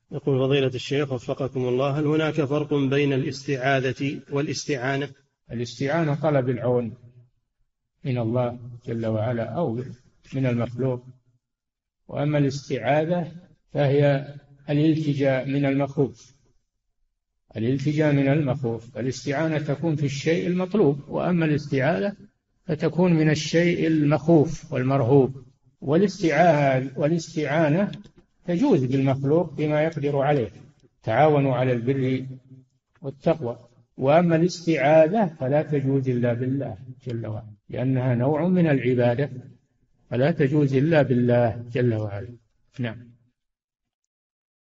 يقول فضيلة الشيخ وفقكم الله: هل هناك فرق بين الاستعاذة والاستعانة؟ الاستعانة طلب العون من الله جل وعلا أو من المخلوق، وأما الاستعاذة فهي الالتجاء من المخوف. الالتجاء من المخوف، الاستعانة تكون في الشيء المطلوب، وأما الاستعاذة فتكون من الشيء المخوف والمرهوب. والاستعانة تجوز بالمخلوق بما يقدر عليه، تعاونوا على البر والتقوى. وأما الاستعاذة فلا تجوز إلا بالله جل وعلا، لأنها نوع من العبادة، فلا تجوز إلا بالله جل وعلا. نعم.